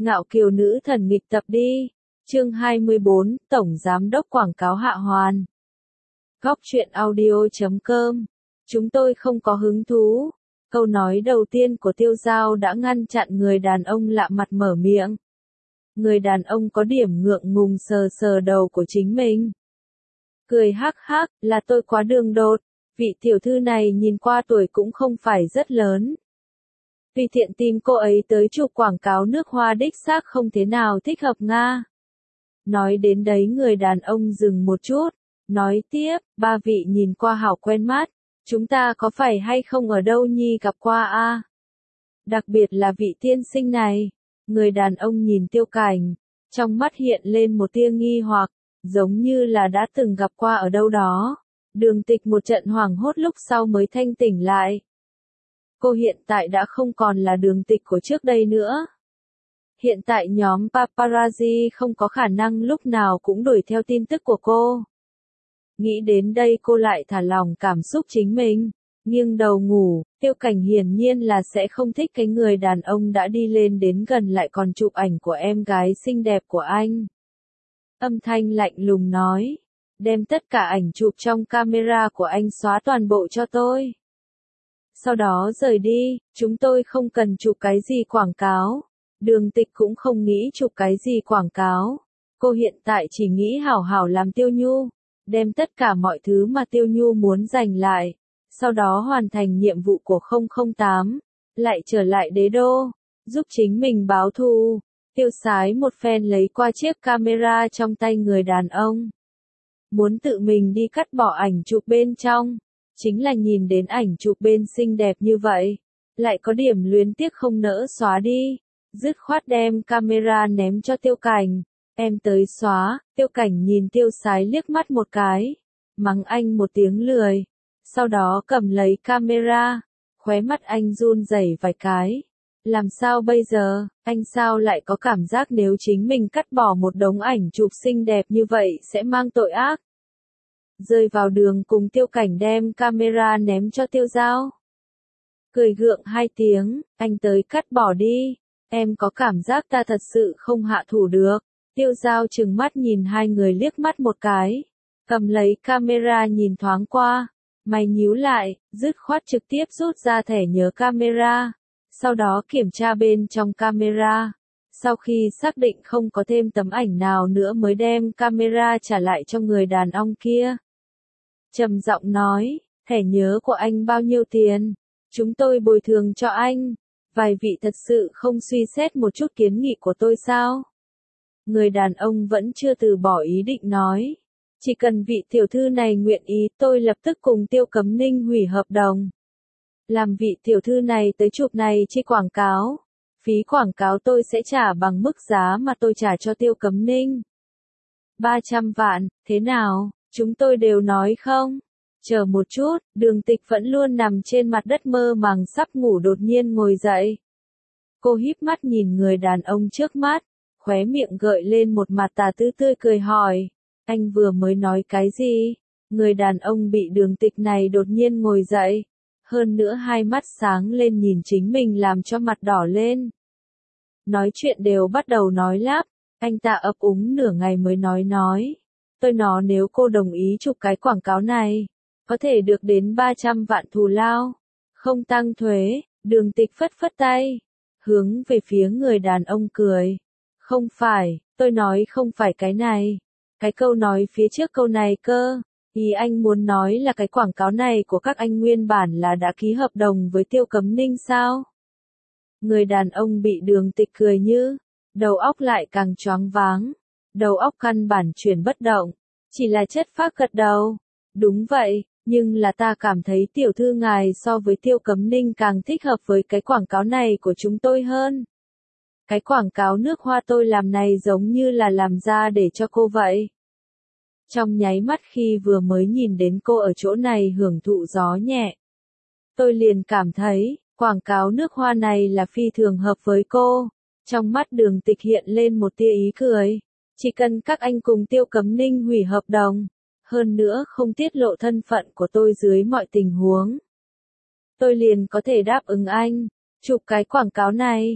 Ngạo kiều nữ thần nghịch tập đi. Chương 24, Tổng Giám đốc Quảng cáo Hạ Hoàn. Góc truyện audio.com. Chúng tôi không có hứng thú. Câu nói đầu tiên của Tiêu Giao đã ngăn chặn người đàn ông lạ mặt mở miệng. Người đàn ông có điểm ngượng ngùng sờ sờ đầu của chính mình. Cười hắc hắc, là tôi quá đường đột. Vị tiểu thư này nhìn qua tuổi cũng không phải rất lớn. Tùy tiện tìm cô ấy tới chụp quảng cáo nước hoa đích xác không thế nào thích hợp nga. Nói đến đấy người đàn ông dừng một chút, nói tiếp, ba vị nhìn qua hảo quen mắt, chúng ta có phải hay không ở đâu nhi gặp qua a? Đặc biệt là vị tiên sinh này, người đàn ông nhìn Tiêu Cảnh, trong mắt hiện lên một tia nghi hoặc, giống như là đã từng gặp qua ở đâu đó. Đường Tịch một trận hoảng hốt lúc sau mới thanh tỉnh lại. Cô hiện tại đã không còn là Đường Tịch của trước đây nữa. Hiện tại nhóm paparazzi không có khả năng lúc nào cũng đuổi theo tin tức của cô. Nghĩ đến đây cô lại thả lỏng cảm xúc chính mình, nghiêng đầu ngủ. Tiêu Cảnh hiển nhiên là sẽ không thích cái người đàn ông đã đi lên đến gần lại còn chụp ảnh của em gái xinh đẹp của anh. Âm thanh lạnh lùng nói, đem tất cả ảnh chụp trong camera của anh xóa toàn bộ cho tôi. Sau đó rời đi, chúng tôi không cần chụp cái gì quảng cáo. Đường Tịch cũng không nghĩ chụp cái gì quảng cáo. Cô hiện tại chỉ nghĩ hảo hảo làm Tiêu Nhu, đem tất cả mọi thứ mà Tiêu Nhu muốn giành lại, sau đó hoàn thành nhiệm vụ của 008, lại trở lại đế đô, giúp chính mình báo thù. Tiêu Sái một phen lấy qua chiếc camera trong tay người đàn ông. Muốn tự mình đi cắt bỏ ảnh chụp bên trong, chính là nhìn đến ảnh chụp bên xinh đẹp như vậy, lại có điểm luyến tiếc không nỡ xóa đi, dứt khoát đem camera ném cho Tiêu Cảnh, em tới xóa. Tiêu Cảnh nhìn Tiêu Sái liếc mắt một cái, mắng anh một tiếng lười, sau đó cầm lấy camera, khóe mắt anh run rẩy vài cái. Làm sao bây giờ, anh sao lại có cảm giác nếu chính mình cắt bỏ một đống ảnh chụp xinh đẹp như vậy sẽ mang tội ác. Rơi vào đường cùng Tiêu Cảnh đem camera ném cho Tiêu Giao. Cười gượng hai tiếng, anh tới cắt bỏ đi, em có cảm giác ta thật sự không hạ thủ được. Tiêu Giao trừng mắt nhìn hai người liếc mắt một cái, cầm lấy camera nhìn thoáng qua, mày nhíu lại, dứt khoát trực tiếp rút ra thẻ nhớ camera, sau đó kiểm tra bên trong camera. Sau khi xác định không có thêm tấm ảnh nào nữa mới đem camera trả lại cho người đàn ông kia. Trầm giọng nói, thẻ nhớ của anh bao nhiêu tiền? Chúng tôi bồi thường cho anh. Vài vị thật sự không suy xét một chút kiến nghị của tôi sao? Người đàn ông vẫn chưa từ bỏ ý định nói. Chỉ cần vị tiểu thư này nguyện ý tôi lập tức cùng Tiêu Cấm Ninh hủy hợp đồng. Làm vị tiểu thư này tới chụp này chi quảng cáo. Phí quảng cáo tôi sẽ trả bằng mức giá mà tôi trả cho Tiêu Cấm Ninh. 300 vạn, thế nào, chúng tôi đều nói không? Chờ một chút, Đường Tịch vẫn luôn nằm trên mặt đất mơ màng sắp ngủ đột nhiên ngồi dậy. Cô híp mắt nhìn người đàn ông trước mắt, khóe miệng gợi lên một mặt tà tư tươi cười hỏi, anh vừa mới nói cái gì? Người đàn ông bị Đường Tịch này đột nhiên ngồi dậy, hơn nữa hai mắt sáng lên nhìn chính mình làm cho mặt đỏ lên. Nói chuyện đều bắt đầu nói lắp, anh ta ấp úng nửa ngày mới nói. Tôi nói nếu cô đồng ý chụp cái quảng cáo này, có thể được đến 300 vạn thù lao, không tăng thuế. Đường Tịch phất phất tay, hướng về phía người đàn ông cười. Không phải, tôi nói không phải cái này. Cái câu nói phía trước câu này cơ. Ý anh muốn nói là cái quảng cáo này của các anh nguyên bản là đã ký hợp đồng với Tiêu Cấm Ninh sao? Người đàn ông bị Đường Tịch cười như, đầu óc lại càng choáng váng. Đầu óc căn bản chuyển bất động, chỉ là chất phác gật đầu. Đúng vậy, nhưng là ta cảm thấy tiểu thư ngài so với Tiêu Cấm Ninh càng thích hợp với cái quảng cáo này của chúng tôi hơn. Cái quảng cáo nước hoa tôi làm này giống như là làm ra để cho cô vậy. Trong nháy mắt khi vừa mới nhìn đến cô ở chỗ này hưởng thụ gió nhẹ, tôi liền cảm thấy, quảng cáo nước hoa này là phi thường hợp với cô. Trong mắt Đường Tịch hiện lên một tia ý cười. Chỉ cần các anh cùng Tiêu Cấm Ninh hủy hợp đồng, hơn nữa không tiết lộ thân phận của tôi dưới mọi tình huống, tôi liền có thể đáp ứng anh, chụp cái quảng cáo này.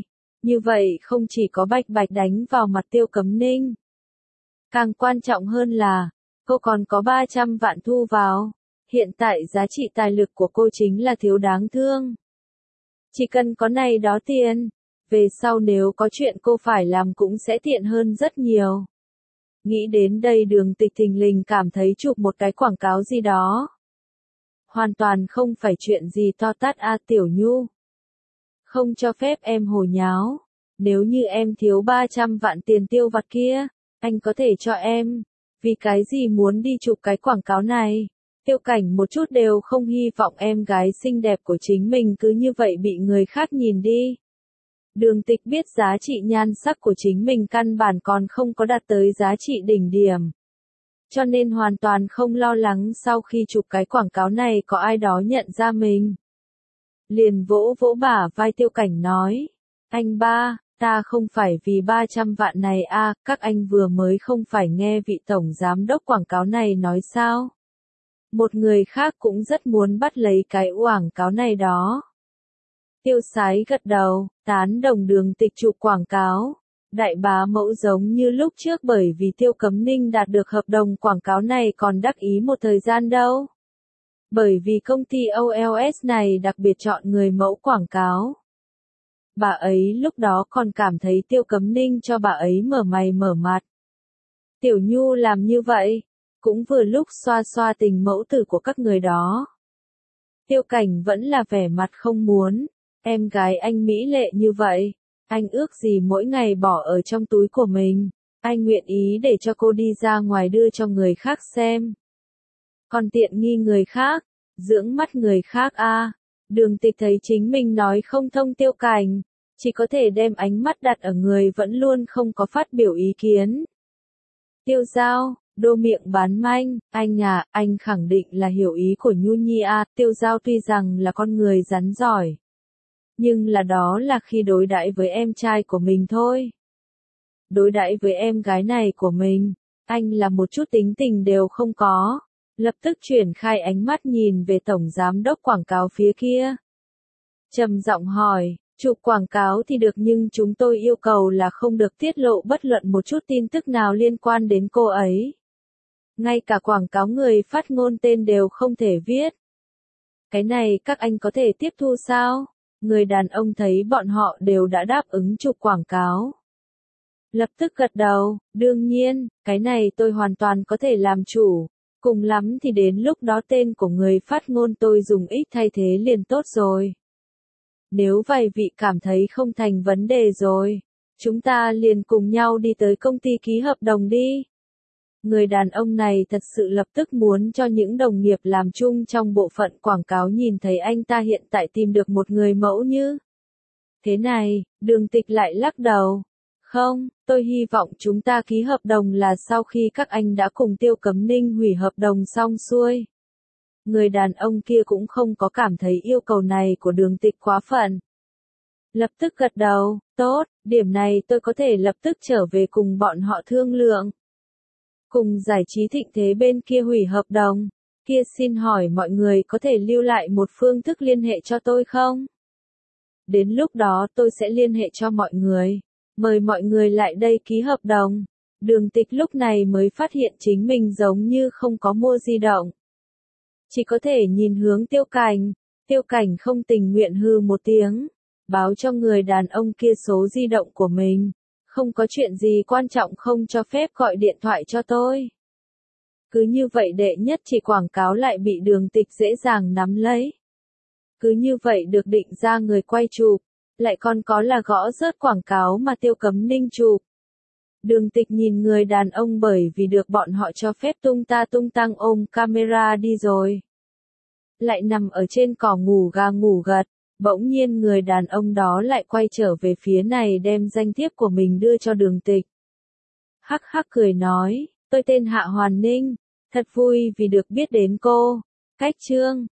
Như vậy không chỉ có bạch bạch đánh vào mặt Tiêu Cấm Ninh. Càng quan trọng hơn là, cô còn có 300 vạn thu vào. Hiện tại giá trị tài lực của cô chính là thiếu đáng thương. Chỉ cần có này đó tiền, về sau nếu có chuyện cô phải làm cũng sẽ tiện hơn rất nhiều. Nghĩ đến đây Đường Tịch thình lình cảm thấy chụp một cái quảng cáo gì đó. Hoàn toàn không phải chuyện gì to tát Tiểu Nhu. Không cho phép em hồ nháo. Nếu như em thiếu 300 vạn tiền tiêu vặt kia, anh có thể cho em. Vì cái gì muốn đi chụp cái quảng cáo này? Tiêu Cảnh một chút đều không hy vọng em gái xinh đẹp của chính mình cứ như vậy bị người khác nhìn đi. Đường Tịch biết giá trị nhan sắc của chính mình căn bản còn không có đạt tới giá trị đỉnh điểm. Cho nên hoàn toàn không lo lắng sau khi chụp cái quảng cáo này có ai đó nhận ra mình. Liền vỗ vỗ bả vai Tiêu Cảnh nói. Anh ba, ta không phải vì 300 vạn này các anh vừa mới không phải nghe vị tổng giám đốc quảng cáo này nói sao? Một người khác cũng rất muốn bắt lấy cái quảng cáo này đó. Tiêu Sái gật đầu, tán đồng Đường Tịch chụp quảng cáo. Đại bá mẫu giống như lúc trước bởi vì Tiêu Cấm Ninh đạt được hợp đồng quảng cáo này còn đắc ý một thời gian đâu. Bởi vì công ty OLS này đặc biệt chọn người mẫu quảng cáo. Bà ấy lúc đó còn cảm thấy Tiêu Cấm Ninh cho bà ấy mở mày mở mặt. Tiểu Nhu làm như vậy, cũng vừa lúc xoa xoa tình mẫu tử của các người đó. Tiêu Cảnh vẫn là vẻ mặt không muốn, em gái anh mỹ lệ như vậy, anh ước gì mỗi ngày bỏ ở trong túi của mình, anh nguyện ý để cho cô đi ra ngoài đưa cho người khác xem. Còn tiện nghi người khác, dưỡng mắt người khác Đường Tịch thấy chính mình nói không thông Tiêu Cảnh, chỉ có thể đem ánh mắt đặt ở người vẫn luôn không có phát biểu ý kiến. Tiêu Giao, đô miệng bán manh, anh khẳng định là hiểu ý của Nhu Nhi Tiêu Giao tuy rằng là con người rắn giỏi, nhưng là đó là khi đối đãi với em trai của mình thôi. Đối đãi với em gái này của mình, anh là một chút tính tình đều không có. Lập tức chuyển khai ánh mắt nhìn về tổng giám đốc quảng cáo phía kia. Trầm giọng hỏi, chụp quảng cáo thì được nhưng chúng tôi yêu cầu là không được tiết lộ bất luận một chút tin tức nào liên quan đến cô ấy. Ngay cả quảng cáo người phát ngôn tên đều không thể viết. Cái này các anh có thể tiếp thu sao? Người đàn ông thấy bọn họ đều đã đáp ứng chụp quảng cáo. Lập tức gật đầu, đương nhiên, cái này tôi hoàn toàn có thể làm chủ. Cùng lắm thì đến lúc đó tên của người phát ngôn tôi dùng X thay thế liền tốt rồi. Nếu vài vị cảm thấy không thành vấn đề rồi, chúng ta liền cùng nhau đi tới công ty ký hợp đồng đi. Người đàn ông này thật sự lập tức muốn cho những đồng nghiệp làm chung trong bộ phận quảng cáo nhìn thấy anh ta hiện tại tìm được một người mẫu như. Thế này, Đường Tịch lại lắc đầu. Không, tôi hy vọng chúng ta ký hợp đồng là sau khi các anh đã cùng Tiêu Cấm Ninh hủy hợp đồng xong xuôi. Người đàn ông kia cũng không có cảm thấy yêu cầu này của Đường Tịch quá phận. Lập tức gật đầu, tốt, điểm này tôi có thể lập tức trở về cùng bọn họ thương lượng. Cùng Giải trí Thịnh Thế bên kia hủy hợp đồng, kia xin hỏi mọi người có thể lưu lại một phương thức liên hệ cho tôi không? Đến lúc đó tôi sẽ liên hệ cho mọi người. Mời mọi người lại đây ký hợp đồng. Đường Tịch lúc này mới phát hiện chính mình giống như không có mua di động. Chỉ có thể nhìn hướng Tiêu Cảnh. Tiêu Cảnh không tình nguyện hư một tiếng. Báo cho người đàn ông kia số di động của mình. Không có chuyện gì quan trọng không cho phép gọi điện thoại cho tôi. Cứ như vậy đệ nhất chỉ quảng cáo lại bị Đường Tịch dễ dàng nắm lấy. Cứ như vậy được định ra người quay chụp. Lại còn có là gõ rớt quảng cáo mà Tiêu Cấm Ninh chụp. Đường Tịch nhìn người đàn ông bởi vì được bọn họ cho phép tung ta tung tăng ôm camera đi rồi. Lại nằm ở trên cỏ ngủ gà ngủ gật, bỗng nhiên người đàn ông đó lại quay trở về phía này đem danh thiếp của mình đưa cho Đường Tịch. Hắc hắc cười nói, tôi tên Hạ Hoàn Ninh, thật vui vì được biết đến cô. Cách chương